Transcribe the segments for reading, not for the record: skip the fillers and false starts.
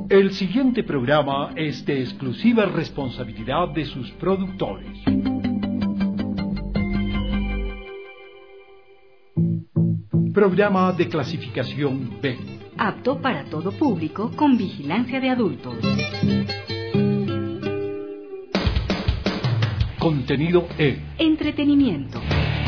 El siguiente programa es de exclusiva responsabilidad de sus productores. Programa de clasificación B. Apto para todo público con vigilancia de adultos. Contenido E. Entretenimiento.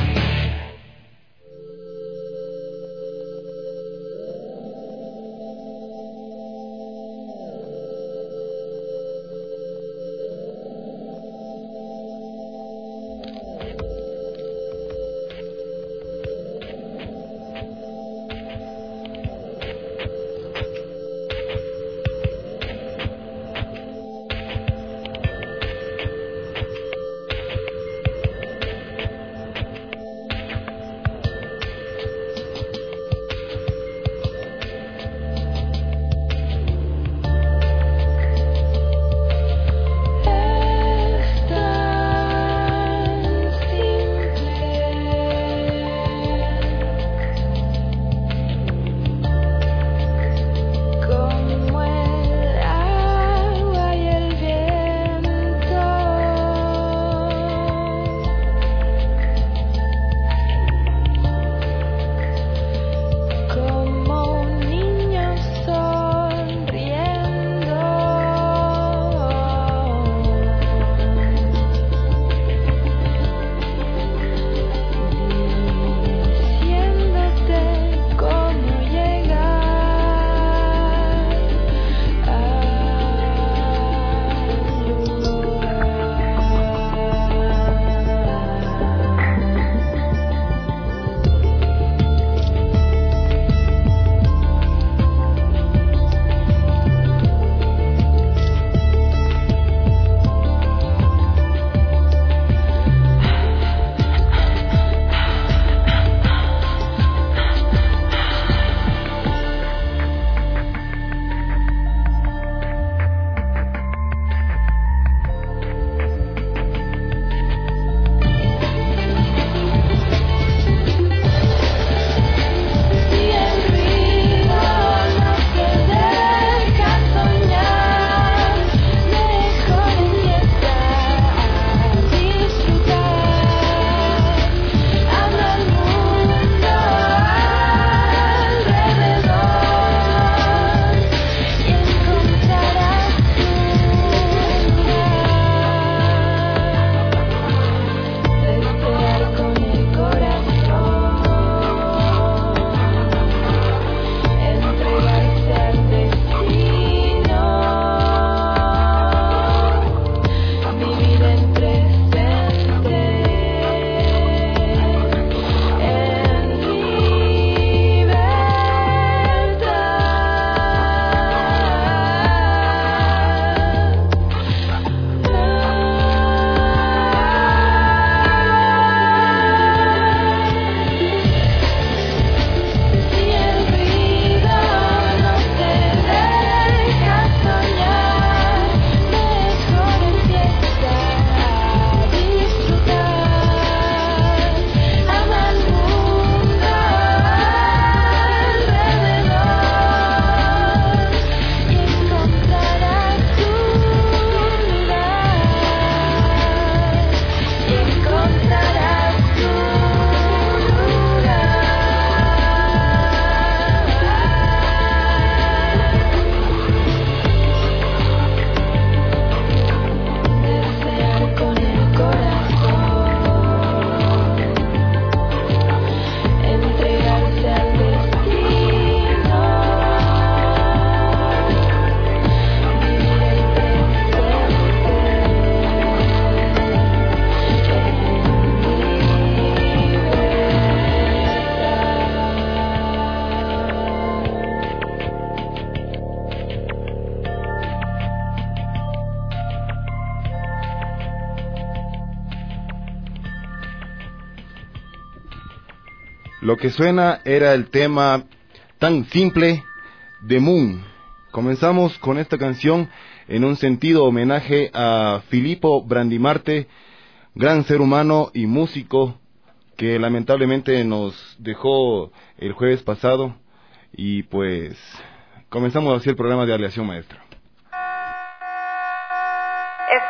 Lo que suena era el tema tan simple de Moon. Comenzamos con esta canción en un sentido homenaje a Filippo Brandimarte, gran ser humano y músico que lamentablemente nos dejó el jueves pasado, y pues comenzamos así el programa de Aleación Maestra.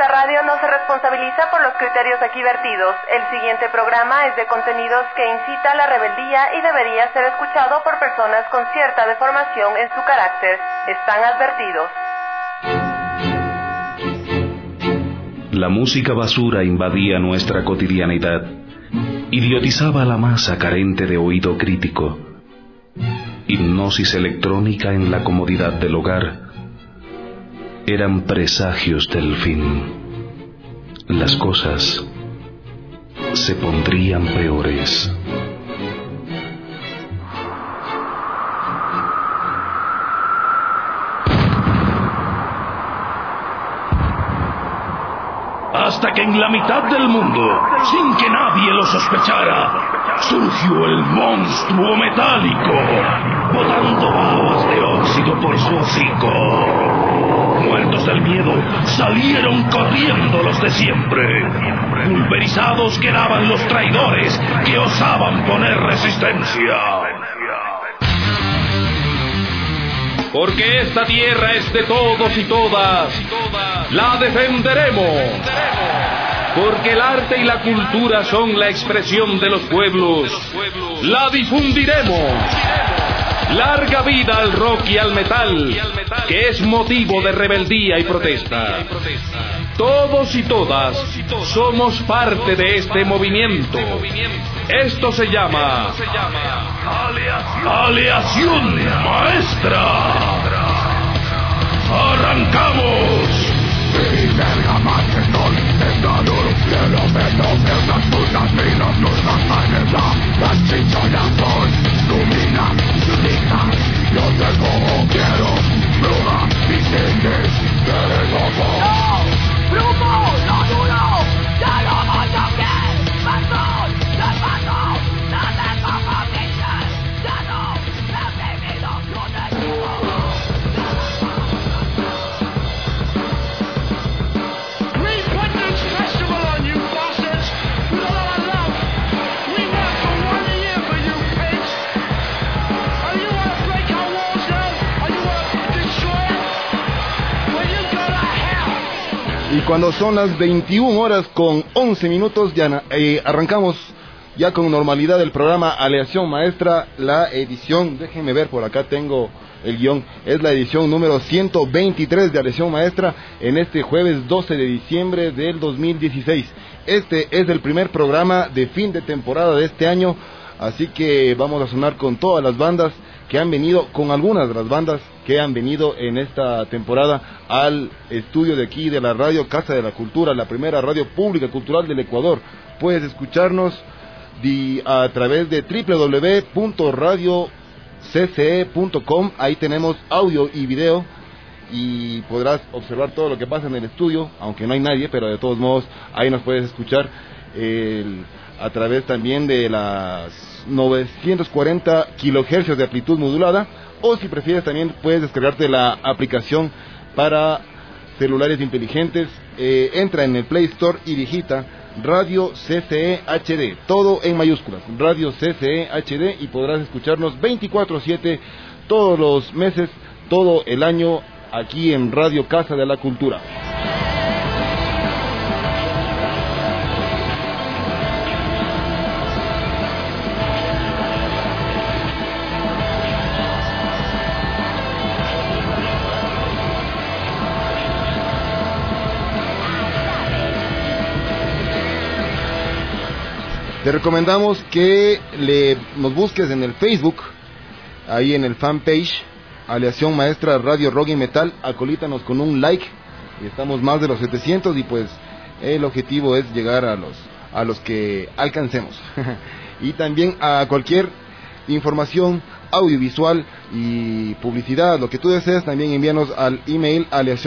Esta radio no se responsabiliza por los criterios aquí vertidos. El siguiente programa es de contenidos que incita a la rebeldía y debería ser escuchado por personas con cierta deformación en su carácter. Están advertidos. La música basura invadía nuestra cotidianidad, idiotizaba a la masa carente de oído crítico. Hipnosis electrónica en la comodidad del hogar. Eran presagios del fin. Las cosas se pondrían peores. Hasta que en la mitad del mundo, sin que nadie lo sospechara, surgió el monstruo metálico, botando babas de óxido por su hocico. Muertos del miedo, salieron corriendo los de siempre. Pulverizados quedaban los traidores que osaban poner resistencia. Porque esta tierra es de todos y todas, la defenderemos. Porque el arte y la cultura son la expresión de los pueblos, la difundiremos. Larga vida al rock y al metal, que es motivo de rebeldía y protesta. Todos y todas somos parte de este movimiento. Esto se llama Aleación Maestra. ¡Arrancamos! Y cuando son las 21 horas con 11 minutos, ya arrancamos ya con normalidad el programa Aleación Maestra, la edición, déjenme ver, por acá tengo el guión, es la edición número 123 de Aleación Maestra en este jueves 12 de diciembre del 2016. Este es el primer programa de fin de temporada de este año, así que vamos a sonar con todas las bandas que han venido, con algunas de las bandas que han venido en esta temporada al estudio de aquí de la radio Casa de la Cultura, la primera radio pública cultural del Ecuador. Puedes escucharnos a través de www.radiocce.com, ahí tenemos audio y video y podrás observar todo lo que pasa en el estudio, aunque no hay nadie, pero de todos modos ahí nos puedes escuchar a través también de las 940 kilohercios de amplitud modulada, o si prefieres también puedes descargarte la aplicación para celulares inteligentes. Entra en el Play Store y digita Radio CCE HD, todo en mayúsculas, Radio CCE HD, y podrás escucharnos 24/7 todos los meses, todo el año, aquí en Radio Casa de la Cultura. Te recomendamos que nos busques en el Facebook, ahí en el fanpage, Aleación Maestra Radio Rock y Metal, acolítanos con un like, y estamos más de los 700 y pues el objetivo es llegar a los que alcancemos. Y también a cualquier información audiovisual y publicidad, lo que tú desees, también envíanos al email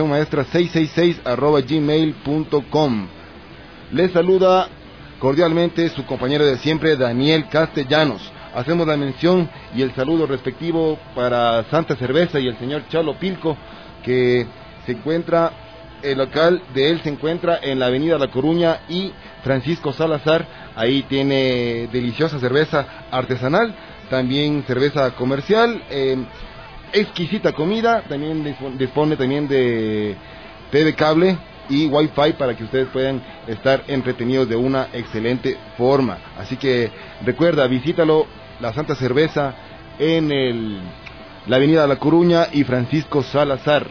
aleacionmaestra666@gmail.com. Les saluda cordialmente su compañero de siempre, Daniel Castellanos. Hacemos la mención y el saludo respectivo para Santa Cerveza y el señor Chalo Pilco, que se encuentra, el local de él se encuentra en la avenida La Coruña y Francisco Salazar. Ahí tiene deliciosa cerveza artesanal, también cerveza comercial, exquisita comida, también dispone también de TV cable, y Wi-Fi para que ustedes puedan estar entretenidos de una excelente forma. Así que recuerda, visítalo, La Santa Cerveza, en la avenida La Coruña y Francisco Salazar.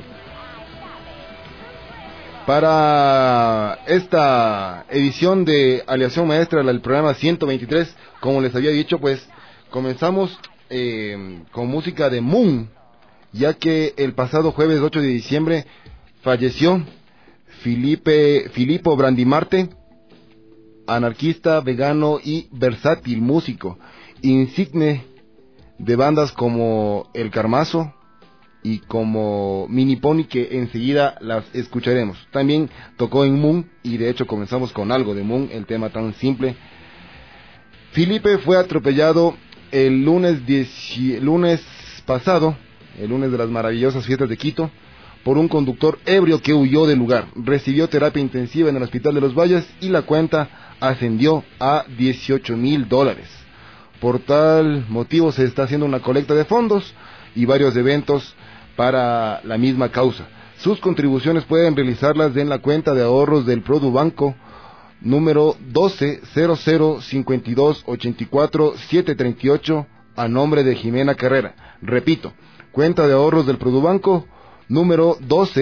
Para esta edición de Aleación Maestra, el programa 123, como les había dicho, pues comenzamos con música de Moon, ya que el pasado jueves 8 de diciembre falleció Filippo Brandimarte, anarquista, vegano y versátil músico, insigne de bandas como El Carmazo y como Mini Pony, que enseguida las escucharemos. También tocó en Moon, y de hecho comenzamos con algo de Moon, el tema tan simple. Felipe fue atropellado el lunes pasado, el lunes de las maravillosas fiestas de Quito, por un conductor ebrio que huyó del lugar. Recibió terapia intensiva en el Hospital de los Valles y la cuenta ascendió a $18,000. Por tal motivo se está haciendo una colecta de fondos y varios eventos para la misma causa. Sus contribuciones pueden realizarlas en la cuenta de ahorros del Produbanco número 12005284-738 a nombre de Jimena Carrera. Repito, cuenta de ahorros del Produbanco número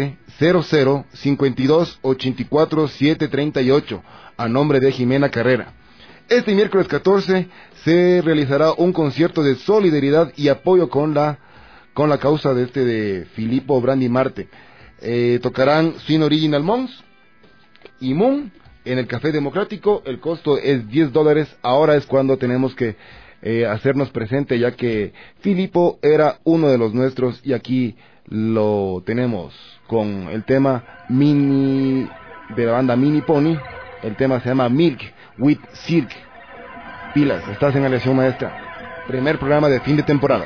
12005284-738 a nombre de Jimena Carrera. Este miércoles 14 se realizará un concierto de solidaridad y apoyo con la causa de Filippo Brandimarte. Tocarán Swing Original Mons y Moon en el Café Democrático. El costo es $10. Ahora es cuando tenemos que hacernos presente, ya que Filippo era uno de los nuestros, y aquí lo tenemos con el tema de la banda Mini Pony. El tema se llama Milk with Cirque. Pilas, estás en Aleación Maestra, primer programa de fin de temporada.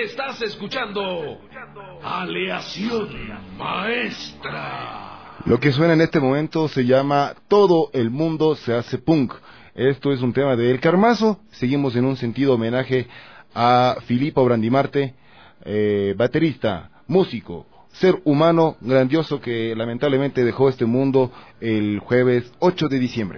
Estás escuchando Aleación Maestra. Lo que suena en este momento se llama Todo el mundo se hace punk. Esto es un tema de El Carmazo. Seguimos en un sentido homenaje a Filippo Brandimarte, baterista, músico, ser humano grandioso que lamentablemente dejó este mundo el jueves 8 de diciembre.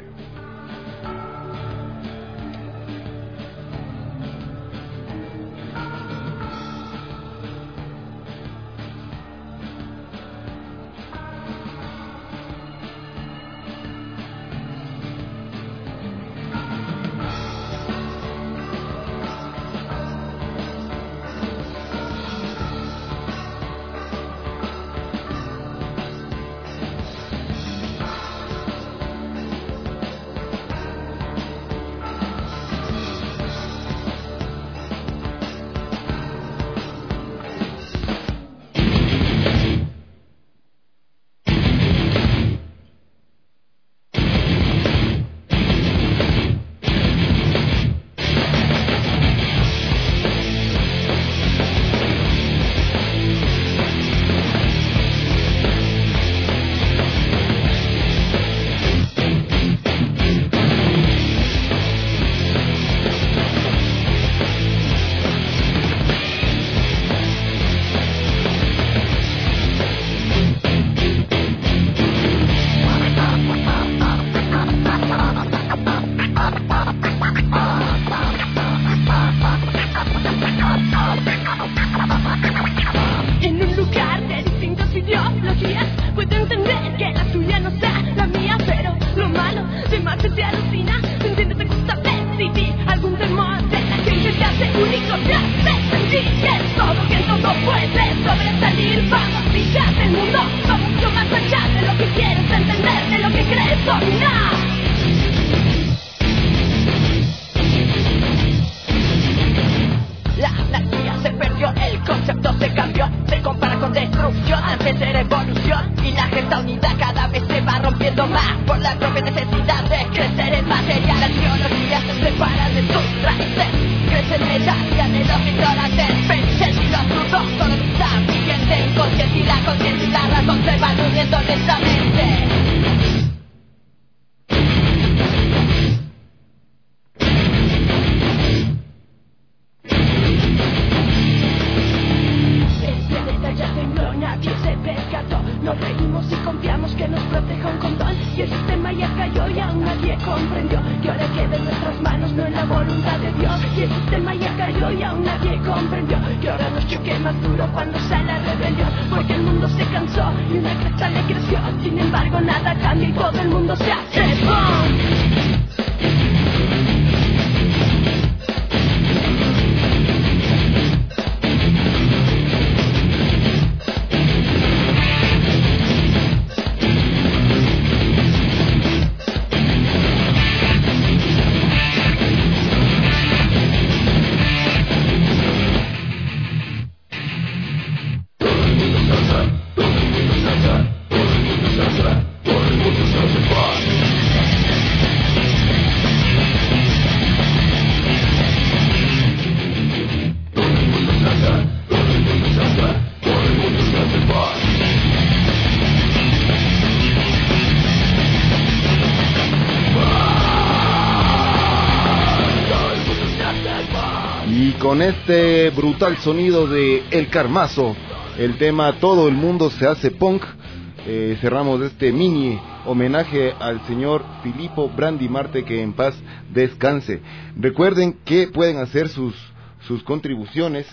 Con este brutal sonido de El Carmazo, el tema Todo el mundo se hace punk, cerramos este mini homenaje al señor Filippo Brandimarte, que en paz descanse. Recuerden que pueden hacer sus contribuciones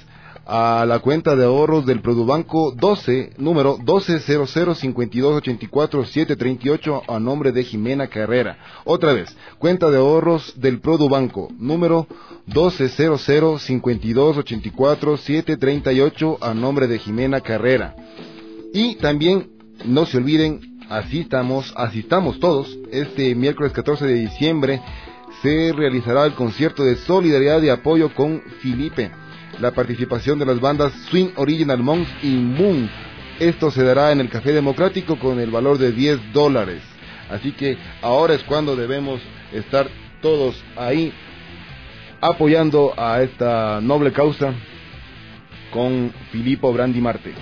a la cuenta de ahorros del Produbanco 12, número 1200-5284-738, a nombre de Jimena Carrera. Otra vez, cuenta de ahorros del Produbanco, número 1200-5284-738, a nombre de Jimena Carrera. Y también, no se olviden, asistamos todos, este miércoles 14 de diciembre se realizará el concierto de solidaridad y apoyo con Filipe. La participación de las bandas Swing Original Monks y Moon. Esto se dará en el Café Democrático con el valor de $10. Así que ahora es cuando debemos estar todos ahí apoyando a esta noble causa con Filippo Brandimarte.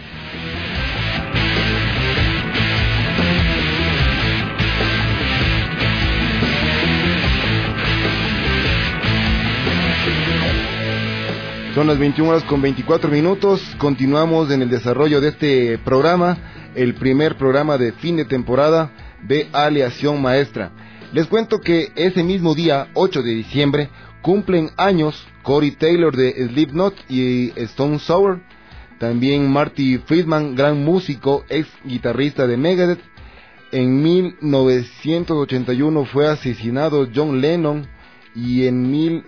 Son las 21:24. Continuamos en el desarrollo de este programa, el primer programa de fin de temporada de Aleación Maestra. Les cuento que ese mismo día, 8 de diciembre, cumplen años Corey Taylor de Slipknot y Stone Sour. También Marty Friedman, gran músico, ex guitarrista de Megadeth. En 1981 fue asesinado John Lennon. Y en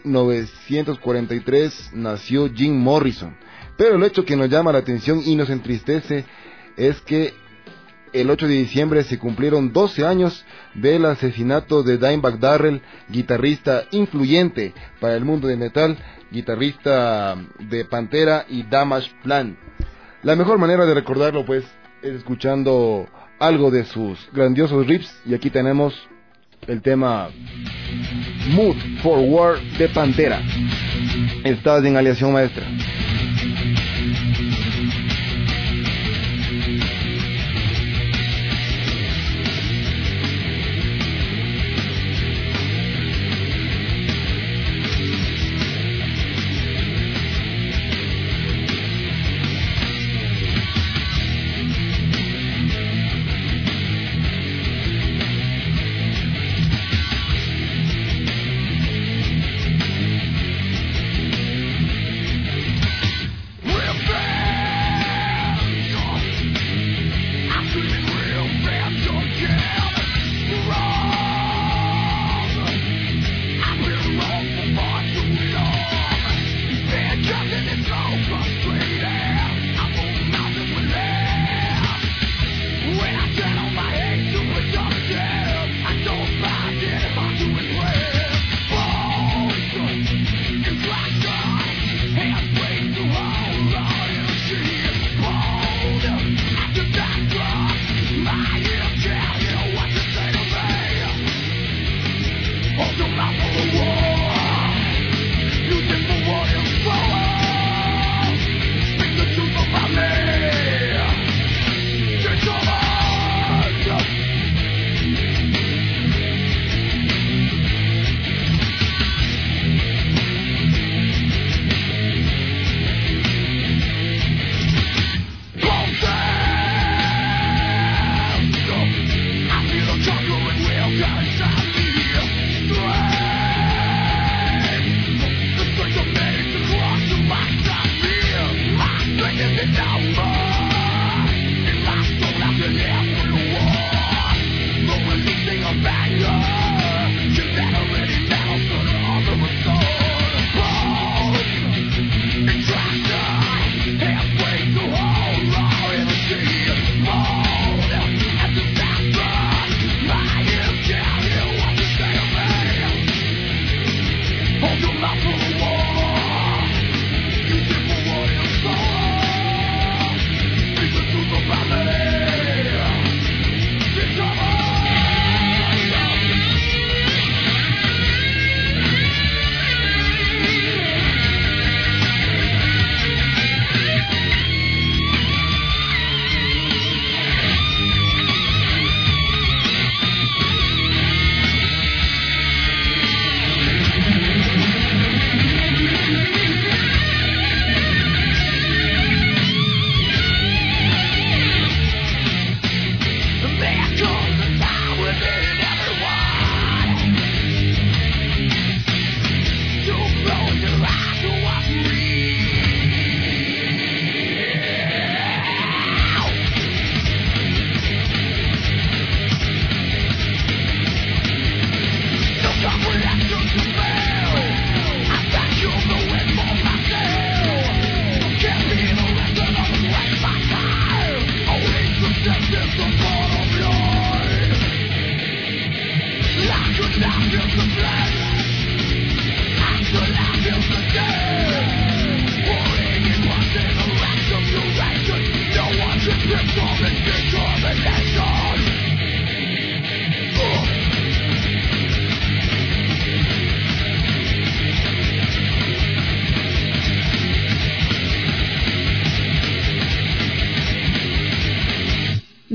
1943 nació Jim Morrison. Pero el hecho que nos llama la atención y nos entristece es que el 8 de diciembre se cumplieron 12 años del asesinato de Dimebag Darrell, guitarrista influyente para el mundo del metal, guitarrista de Pantera y Damage Plan. La mejor manera de recordarlo pues es escuchando algo de sus grandiosos riffs, y aquí tenemos el tema Mood for War de Pantera. Estás en Aleación Maestra.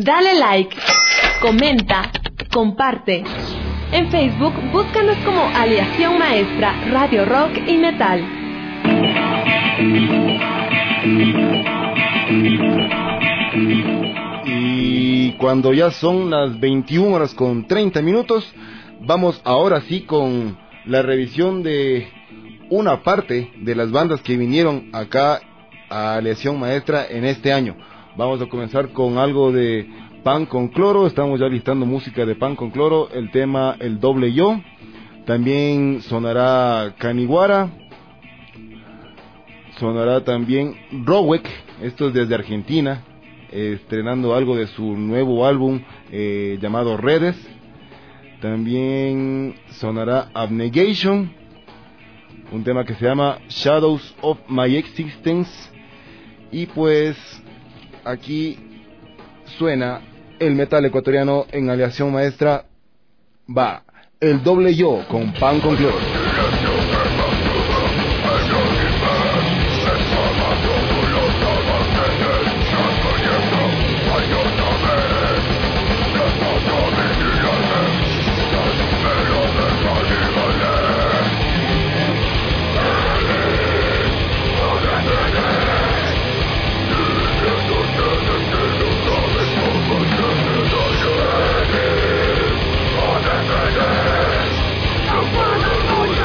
Dale like, comenta, comparte. En Facebook, búscanos como Aleación Maestra, Radio Rock y Metal. Y cuando ya son las 21 horas con 30 minutos, vamos ahora sí con la revisión de una parte de las bandas que vinieron acá a Aleación Maestra en este año. Vamos a comenzar con algo de Pan con Cloro. Estamos ya listando música de Pan con Cloro, el tema El Doble Yo. También sonará Caniguara, sonará también Rowek, esto es desde Argentina, estrenando algo de su nuevo álbum llamado Redes. También sonará Abnegation, un tema que se llama Shadows of My Existence. Y pues aquí suena el metal ecuatoriano en Aleación Maestra. Va El Doble Yo con Pan con Cloro. I wanna know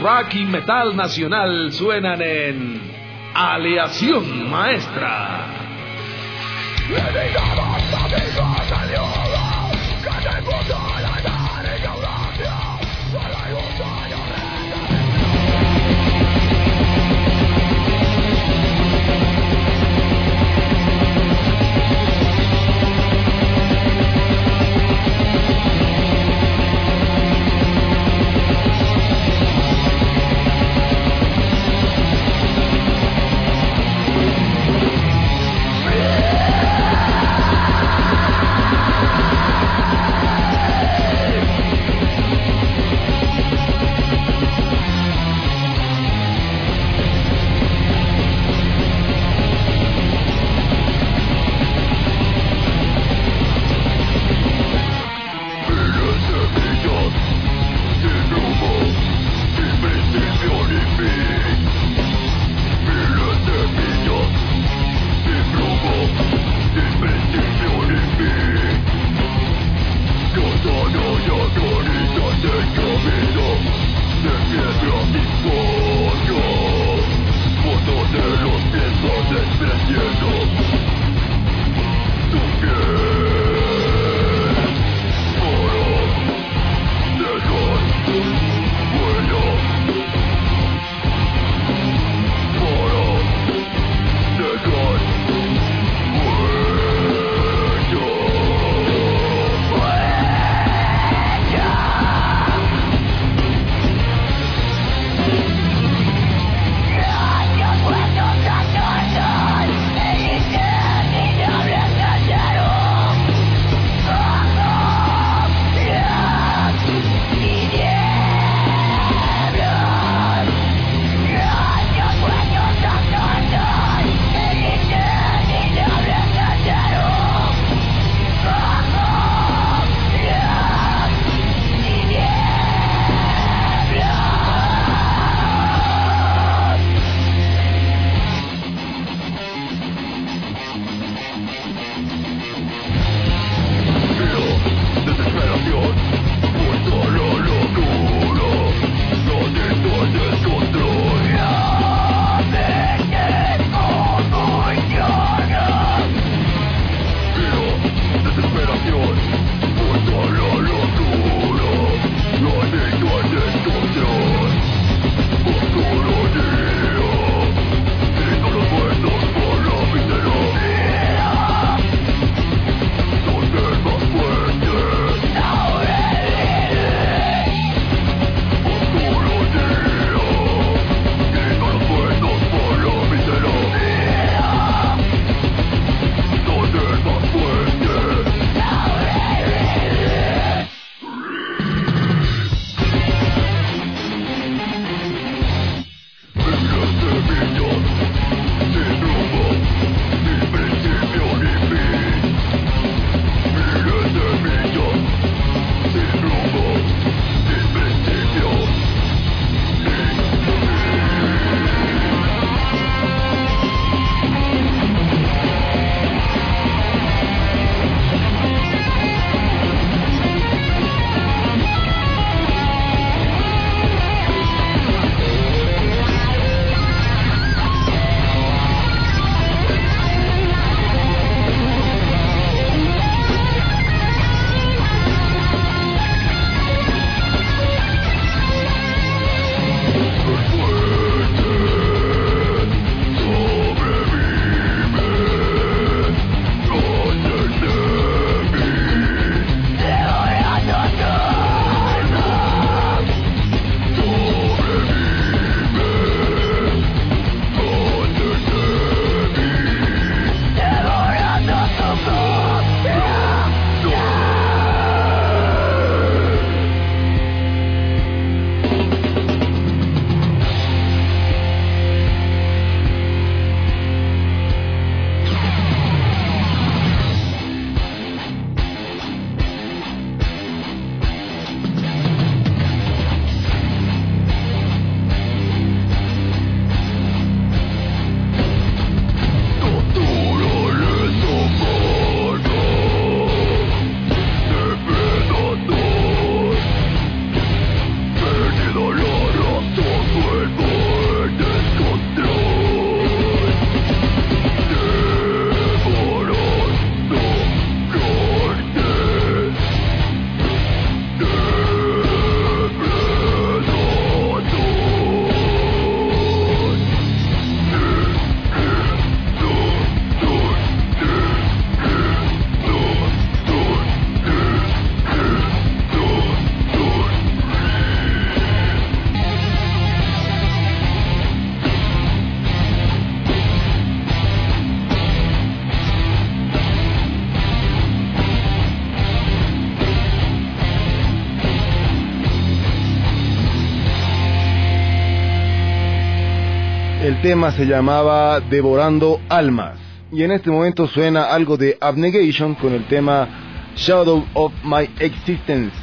rock y metal nacional suenan en Aleación Maestra. El tema se llamaba Devorando Almas. Y en este momento suena algo de Abnegation con el tema Shadow of My Existence.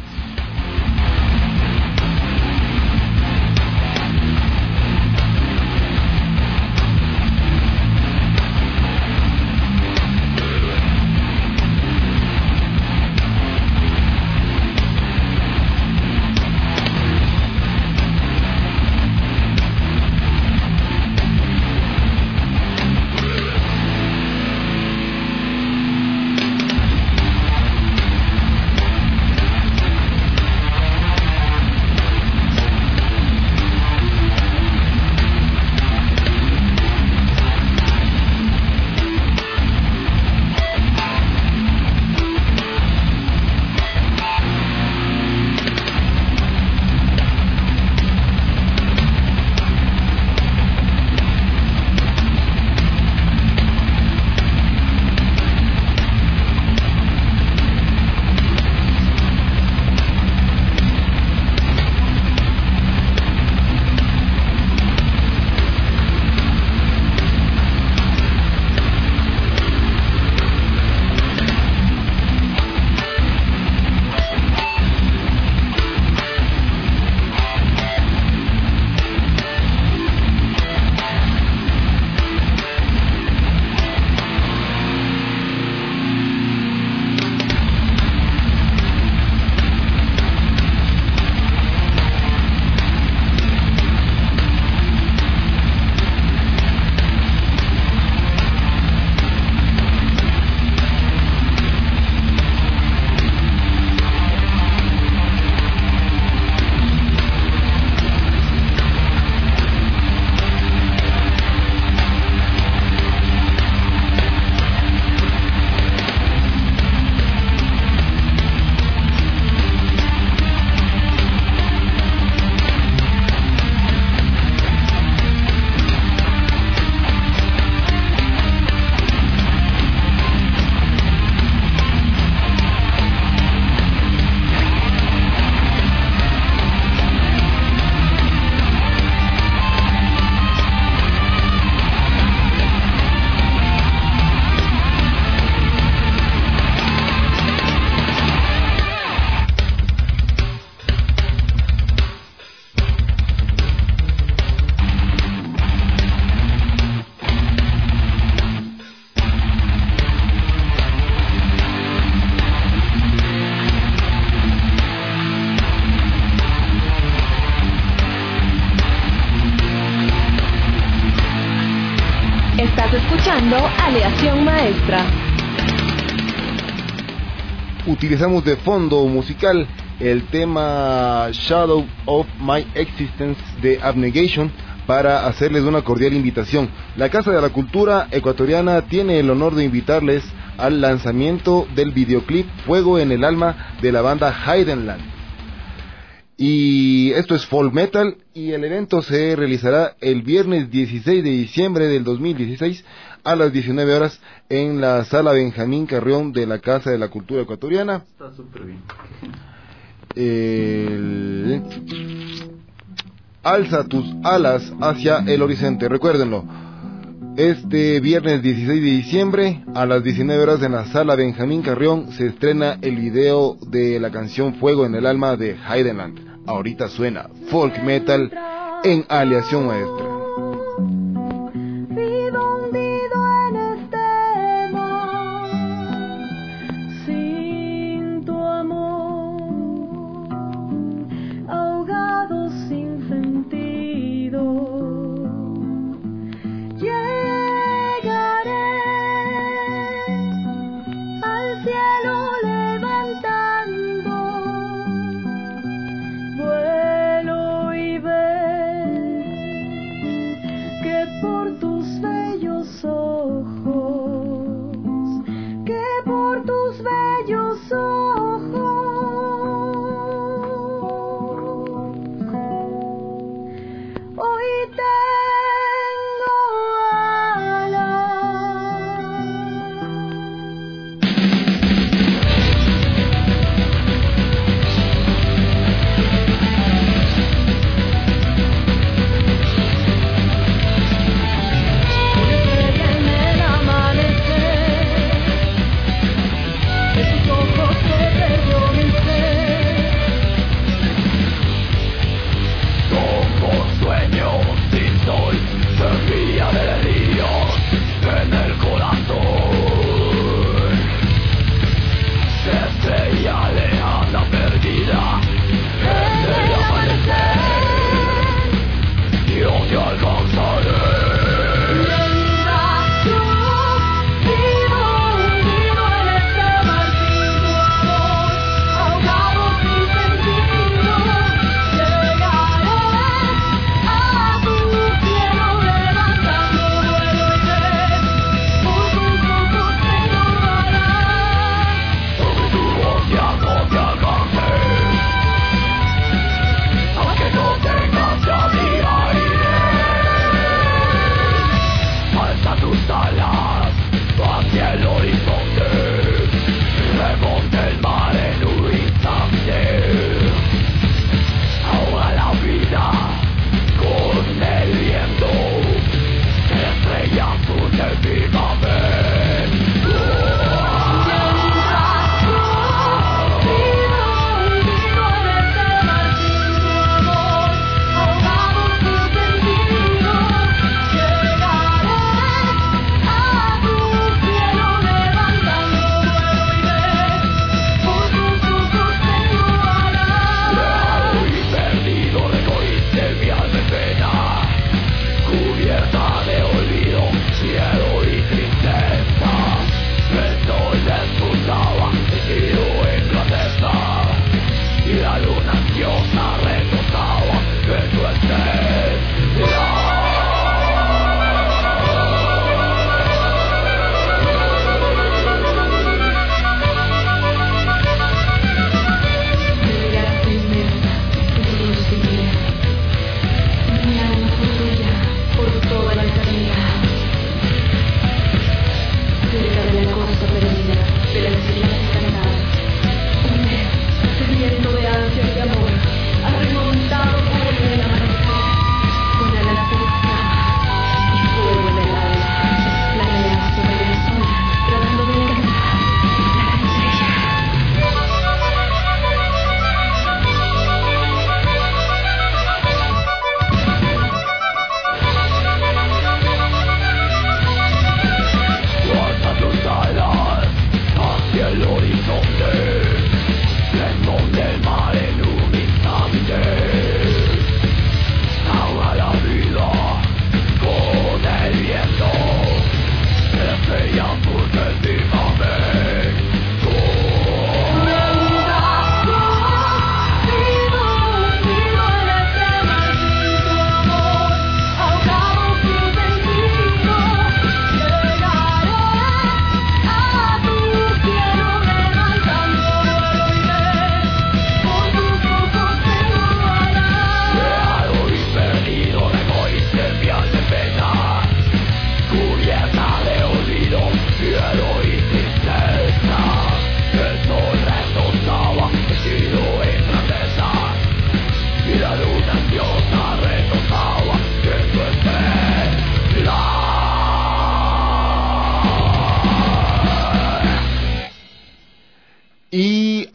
Estás escuchando Aleación Maestra. Utilizamos de fondo musical el tema Shadow of My Existence de Abnegation para hacerles una cordial invitación. La Casa de la Cultura Ecuatoriana tiene el honor de invitarles al lanzamiento del videoclip Fuego en el Alma de la banda Heidenland. Y esto es folk metal, y el evento se realizará el viernes 16 de diciembre del 2016 a las 19 horas en la Sala Benjamín Carrión de la Casa de la Cultura Ecuatoriana. Está súper bien. Alza tus alas hacia el horizonte. Recuérdenlo, este viernes 16 de diciembre a las 19 horas en la Sala Benjamín Carrión se estrena el video de la canción Fuego en el Alma de Heidenland. Ahorita suena folk metal en Aleación Maestra.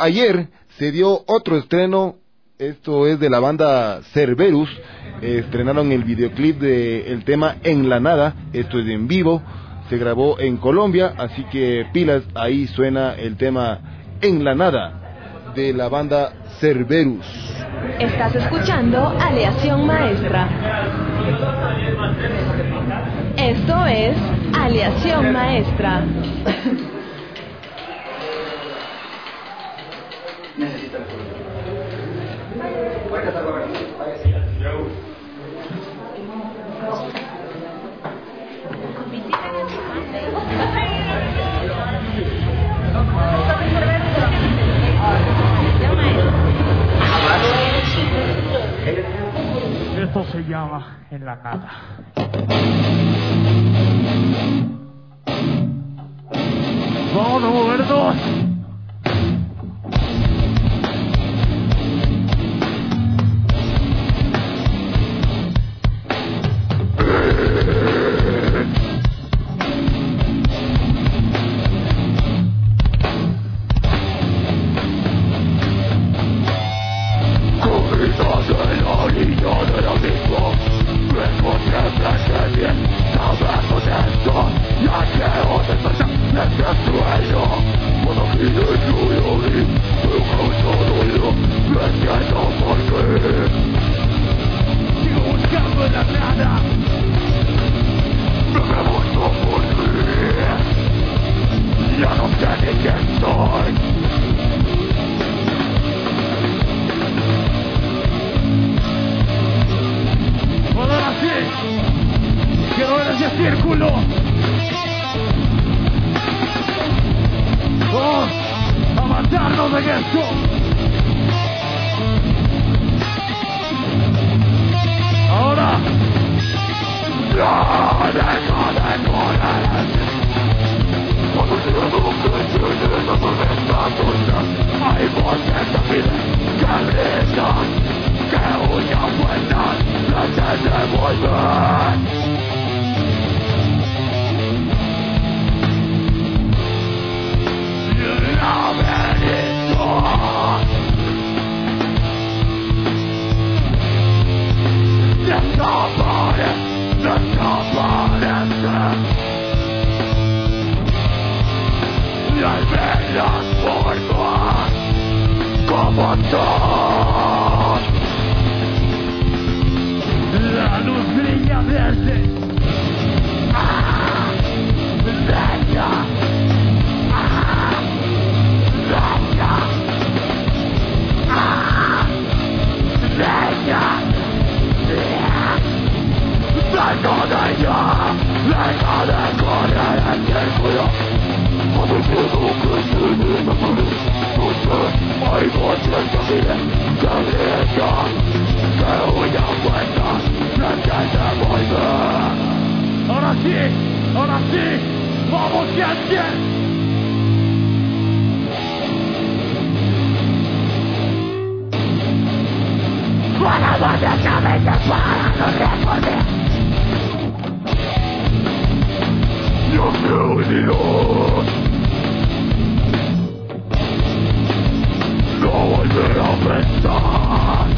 ayer se dio otro estreno, esto es de la banda Cerberus, estrenaron el videoclip del tema En la Nada, esto es en vivo, se grabó en Colombia, así que pilas, ahí suena el tema En la Nada de la banda Cerberus. Estás escuchando Aleación Maestra. Esto es Aleación Maestra. Esto se llama En la Nada. Vamos a movernos. La luz brilla verde. Ahora sí, vamos gente. Para básicamente para los récords. Yo me unido. No volveré a pensar.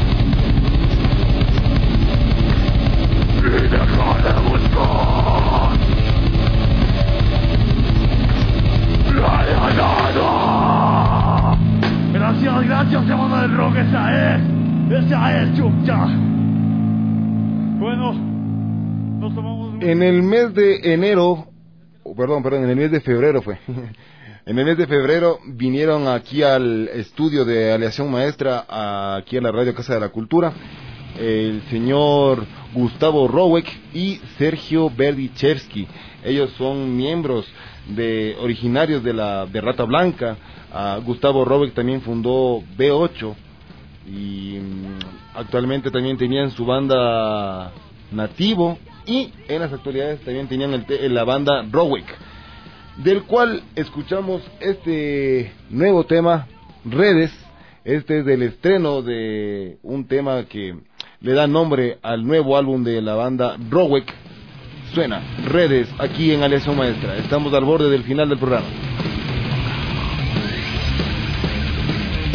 Y dejar de buscar. Nada. Gracias, semana del rock, esa es Chukcha. Bueno, nos tomamos... En el mes de enero, en el mes de febrero fue. En el mes de febrero vinieron aquí al estudio de Aleación Maestra, aquí a la Radio Casa de la Cultura, el señor Gustavo Roweck y Sergio Berdichevsky. Ellos son miembros originarios de Rata Blanca. Gustavo Roweck también fundó B8 y actualmente también tenían su banda Nativo, y en las actualidades también tenían la banda Roweck, del cual escuchamos este nuevo tema, Redes. Este es del estreno de un tema que le da nombre al nuevo álbum de la banda Roweck. Suena Redes aquí en Aleación Maestra. Estamos al borde del final del programa.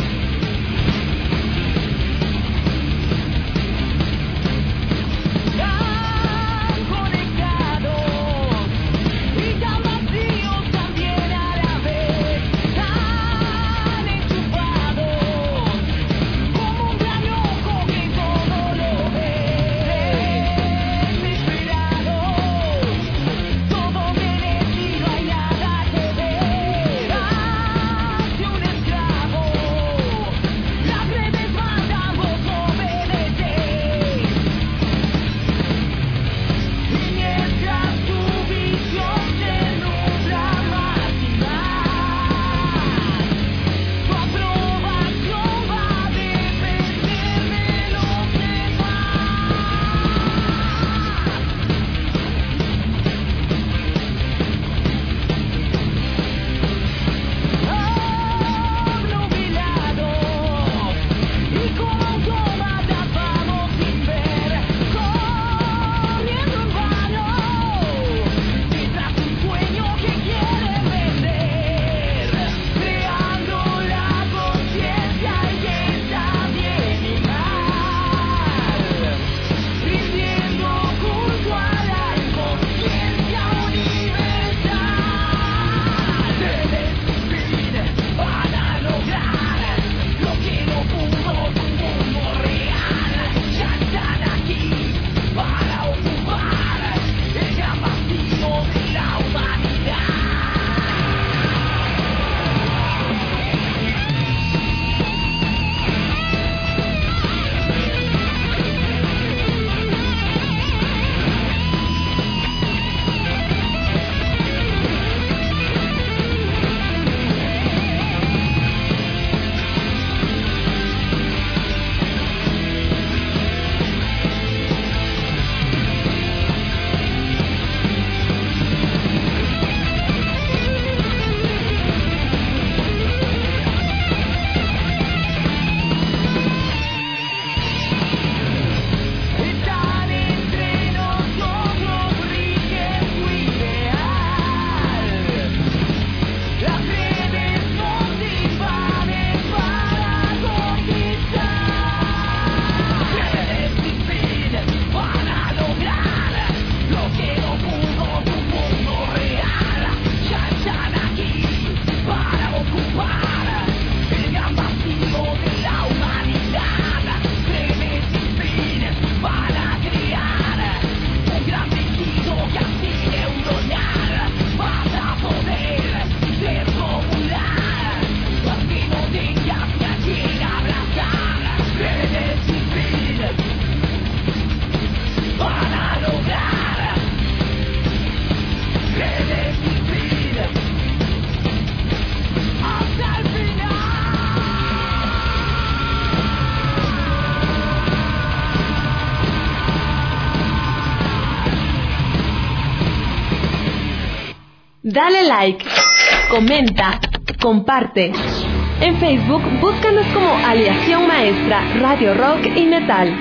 Dale like, comenta, comparte. En Facebook, búscanos como Aleación Maestra, Radio Rock y Metal.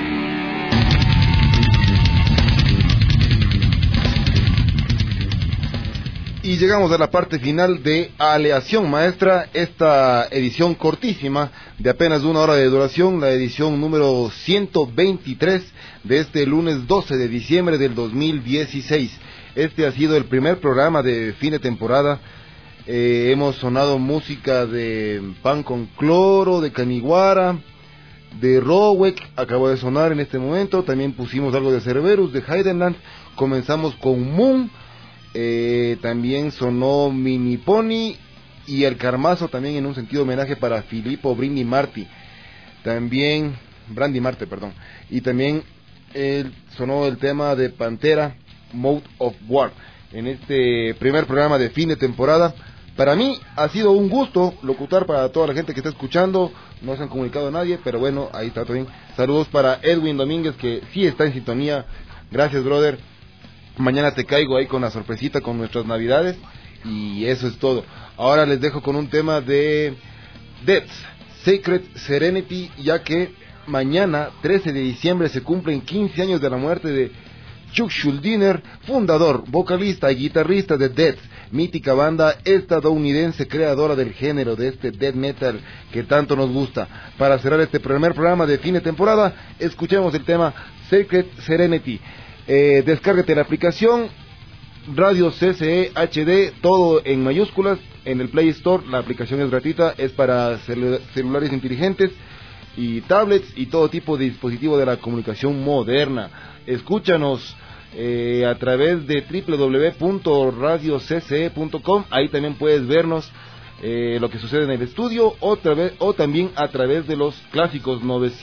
Y llegamos a la parte final de Aleación Maestra, esta edición cortísima de apenas 1 hora de duración, la edición número 123 de este lunes 12 de diciembre del 2016. Este ha sido el primer programa de fin de temporada. Hemos sonado música de Pan con Cloro, de Caniguara, de Rowek, acabo de sonar en este momento. También pusimos algo de Cerberus, de Heidenland. Comenzamos con Moon. También sonó Mini Pony y El Carmazo, también en un sentido homenaje para Filippo Brandy Marte. También Brandy Marte, perdón. Y también sonó el tema de Pantera, Mode of War, en este primer programa de fin de temporada. Para mí ha sido un gusto locutar para toda la gente que está escuchando. No se han comunicado a nadie, pero bueno, ahí está también. Saludos para Edwin Domínguez, que sí está en sintonía. Gracias, brother. Mañana te caigo ahí con la sorpresita con nuestras navidades. Y eso es todo. Ahora les dejo con un tema de Death, Sacred Serenity, ya que mañana, 13 de diciembre, se cumplen 15 años de la muerte de Chuck Schuldiner, fundador, vocalista y guitarrista de Death, mítica banda estadounidense creadora del género de este death metal que tanto nos gusta. Para cerrar este primer programa de fin de temporada, escuchemos el tema Sacred Serenity. Descárgate la aplicación Radio CCE HD, todo en mayúsculas, en el Play Store. La aplicación es gratuita, es para celulares inteligentes y tablets y todo tipo de dispositivo de la comunicación moderna. Escúchanos a través de www.radiocce.com. Ahí también puedes vernos lo que sucede en el estudio, o también a través de los clásicos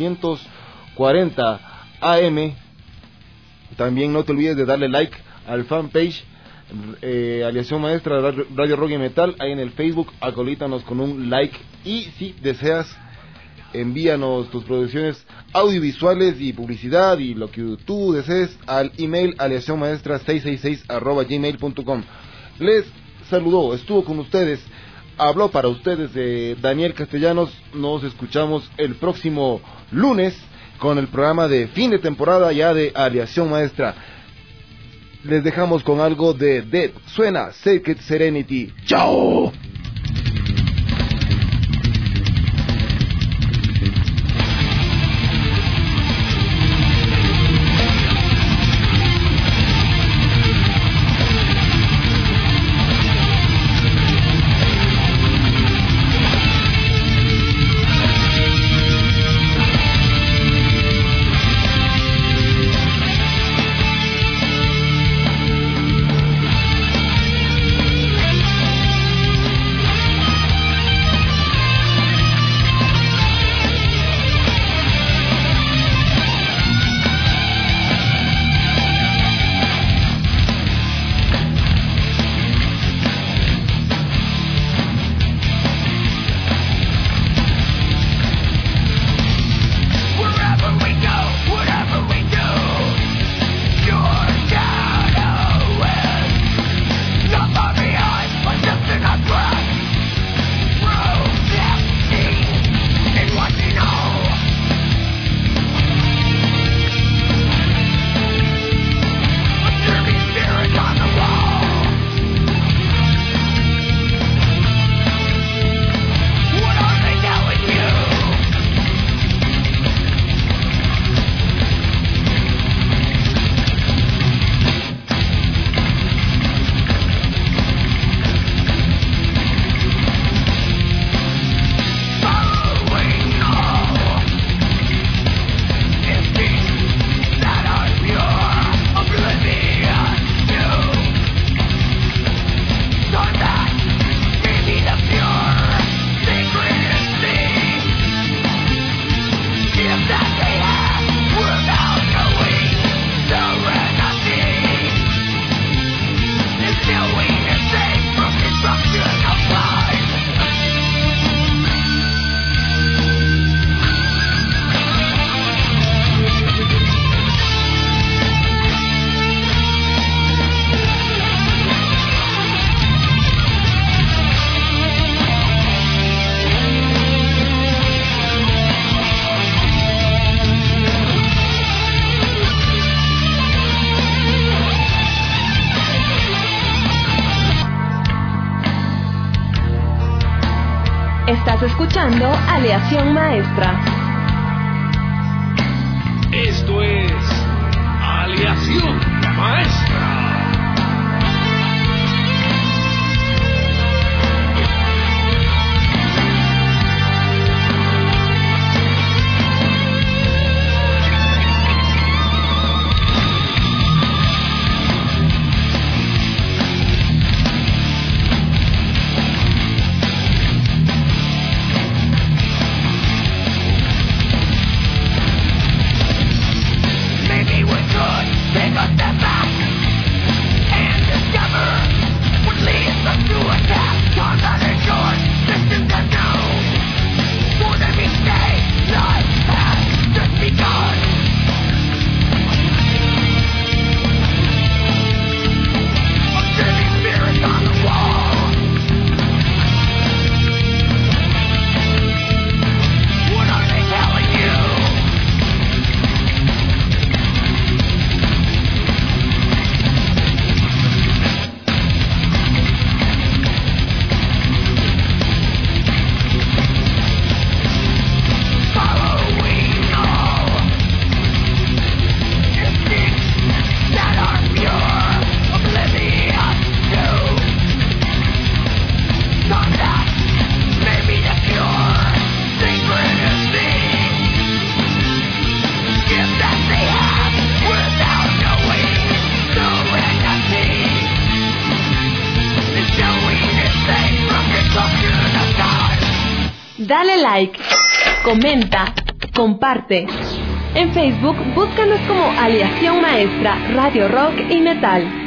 940 AM. También no te olvides de darle like al fanpage Aleación Maestra Radio Rock y Metal, ahí en el Facebook. Acolítanos con un like, y si deseas, envíanos tus producciones audiovisuales y publicidad y lo que tú desees al email aleacionmaestra666@gmail.com. Les saludó, estuvo con ustedes, habló para ustedes de Daniel Castellanos. Nos escuchamos el próximo lunes con el programa de fin de temporada ya de Aleación Maestra. Les dejamos con algo de Dead. Suena Sacred Serenity. ¡Chao! Estás escuchando Aleación Maestra. Esto es Aleación Maestra. Dale like, comenta, comparte. En Facebook búscanos como Aleación Maestra, Radio Rock y Metal.